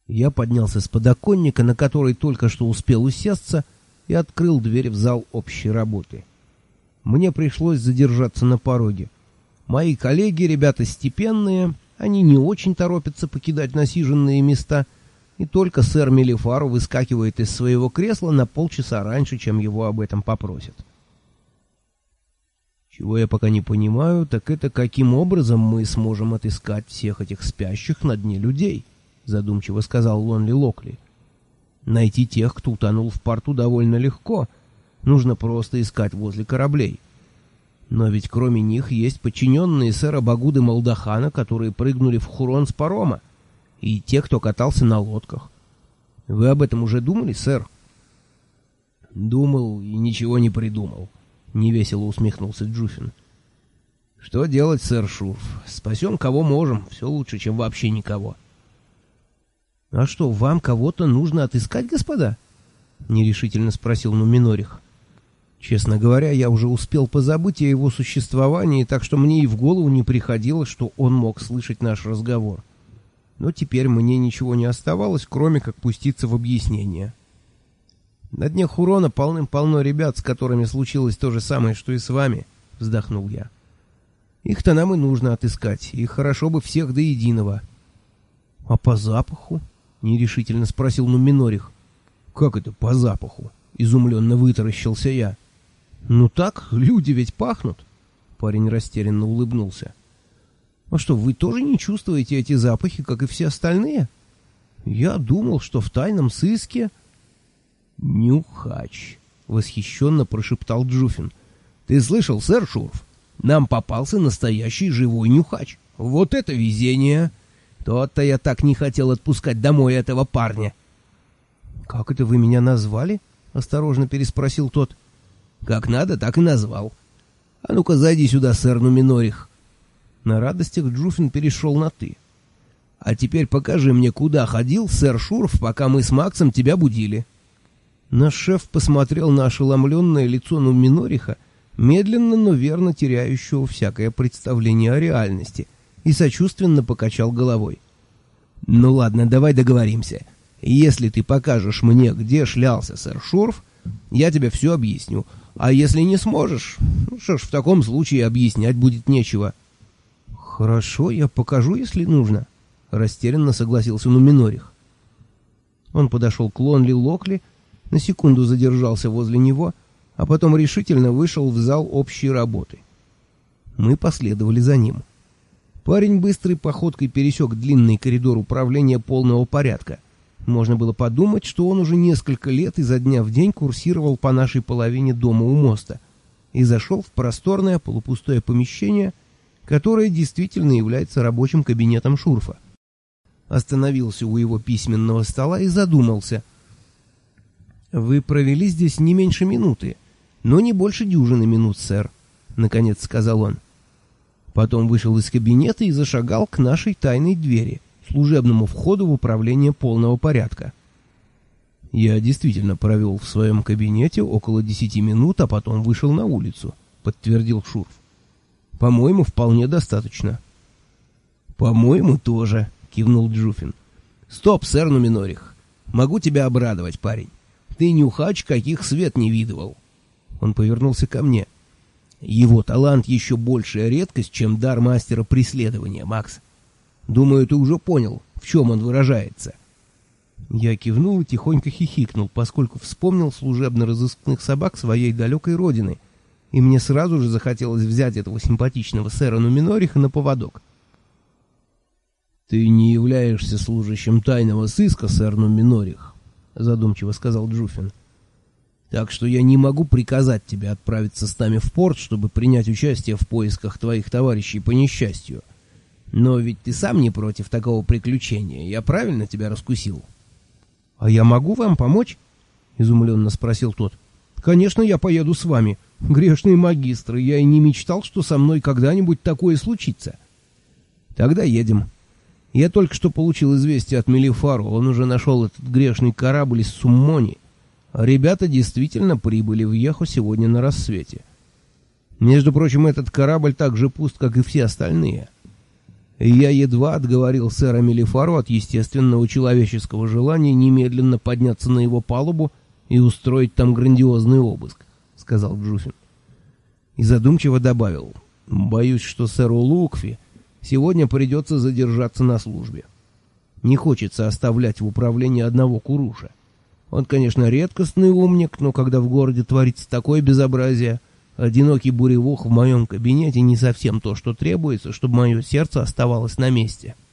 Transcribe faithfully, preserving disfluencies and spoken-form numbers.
Я поднялся с подоконника, на который только что успел усесться, и открыл дверь в зал общей работы. Мне пришлось задержаться на пороге. Мои коллеги, ребята степенные, они не очень торопятся покидать насиженные места, и только сэр Мелифаро выскакивает из своего кресла на полчаса раньше, чем его об этом попросят. Чего я пока не понимаю, так это каким образом мы сможем отыскать всех этих спящих на дне людей, задумчиво сказал Лонли Локли. Найти тех, кто утонул в порту, довольно легко. Нужно просто искать возле кораблей. Но ведь кроме них есть подчиненные сэра Багуды Малдахана, которые прыгнули в Хурон с парома, и те, кто катался на лодках. Вы об этом уже думали, сэр? Думал и ничего не придумал, невесело усмехнулся Джуфин. Что делать, сэр Шурф? Спасем кого можем, все лучше, чем вообще никого. А что, вам кого-то нужно отыскать, господа? Нерешительно спросил Нуминорих. Честно говоря, я уже успел позабыть о его существовании, так что мне и в голову не приходило, что он мог слышать наш разговор. Но теперь мне ничего не оставалось, кроме как пуститься в объяснение. На дне Хурона полным-полно ребят, с которыми случилось то же самое, что и с вами, вздохнул я. Их-то нам и нужно отыскать, и хорошо бы всех до единого. А по запаху? Нерешительно спросил Нуминорих. Как это по запаху? Изумленно вытаращился я. Ну так, люди ведь пахнут. Парень растерянно улыбнулся. А что, вы тоже не чувствуете эти запахи, как и все остальные? Я думал, что в тайном сыске... Нюхач, восхищенно прошептал Джуфин. Ты слышал, сэр Шурф? Нам попался настоящий живой нюхач. Вот это везение! То-то я так не хотел отпускать домой этого парня. Как это вы меня назвали? Осторожно переспросил тот. Как надо, так и назвал. А ну-ка, зайди сюда, сэр Нуминорих. На радостях Джуфин перешел на «ты». А теперь покажи мне, куда ходил сэр Шурф, пока мы с Максом тебя будили. Наш шеф посмотрел на ошеломленное лицо Нуминориха, медленно, но верно теряющего всякое представление о реальности, и сочувственно покачал головой. «Ну ладно, давай договоримся. Если ты покажешь мне, где шлялся сэр Шурф, я тебе все объясню. А если не сможешь, ну что ж, в таком случае объяснять будет нечего». «Хорошо, я покажу, если нужно», — растерянно согласился Нуминорих. Он подошел к Лонли Локли, на секунду задержался возле него, а потом решительно вышел в зал общей работы. Мы последовали за ним. Парень быстрой походкой пересек длинный коридор управления полного порядка. Можно было подумать, что он уже несколько лет изо дня в день курсировал по нашей половине дома у моста и зашел в просторное полупустое помещение, которое действительно является рабочим кабинетом Шурфа. Остановился у его письменного стола и задумался. «Вы провели здесь не меньше минуты, но не больше дюжины минут, сэр», — наконец сказал он. Потом вышел из кабинета и зашагал к нашей тайной двери, служебному входу в управление полного порядка. «Я действительно провел в своем кабинете около десяти минут, а потом вышел на улицу», — подтвердил Шурф. «По-моему, вполне достаточно». «По-моему, тоже», — кивнул Джуфин. «Стоп, сэр Нуминорих. Могу тебя обрадовать, парень. Ты нюхач, каких свет не видывал». Он повернулся ко мне. «Его талант еще большая редкость, чем дар мастера преследования, Макс. Думаю, ты уже понял, в чем он выражается». Я кивнул и тихонько хихикнул, поскольку вспомнил служебно-розыскных собак своей далекой родины, и мне сразу же захотелось взять этого симпатичного сэра Нуминориха на поводок. «Ты не являешься служащим тайного сыска, сэр Нуминорих», — задумчиво сказал Джуфин. «Так что я не могу приказать тебе отправиться с нами в порт, чтобы принять участие в поисках твоих товарищей по несчастью. Но ведь ты сам не против такого приключения, я правильно тебя раскусил?» «А я могу вам помочь?» — изумленно спросил тот. «Конечно, я поеду с вами. Грешные магистры, я и не мечтал, что со мной когда-нибудь такое случится». «Тогда едем. Я только что получил известие от Мелифаро, он уже нашел этот грешный корабль из Суммони. Ребята действительно прибыли в Ехо сегодня на рассвете. Между прочим, этот корабль так же пуст, как и все остальные. Я едва отговорил сэра Мелифару от естественного человеческого желания немедленно подняться на его палубу и устроить там грандиозный обыск, — сказал Джуфин. И задумчиво добавил: боюсь, что сэру Лукфи сегодня придется задержаться на службе. Не хочется оставлять в управлении одного Куруша. Он, конечно, редкостный умник, но когда в городе творится такое безобразие, одинокий буревух в моем кабинете не совсем то, что требуется, чтобы мое сердце оставалось на месте.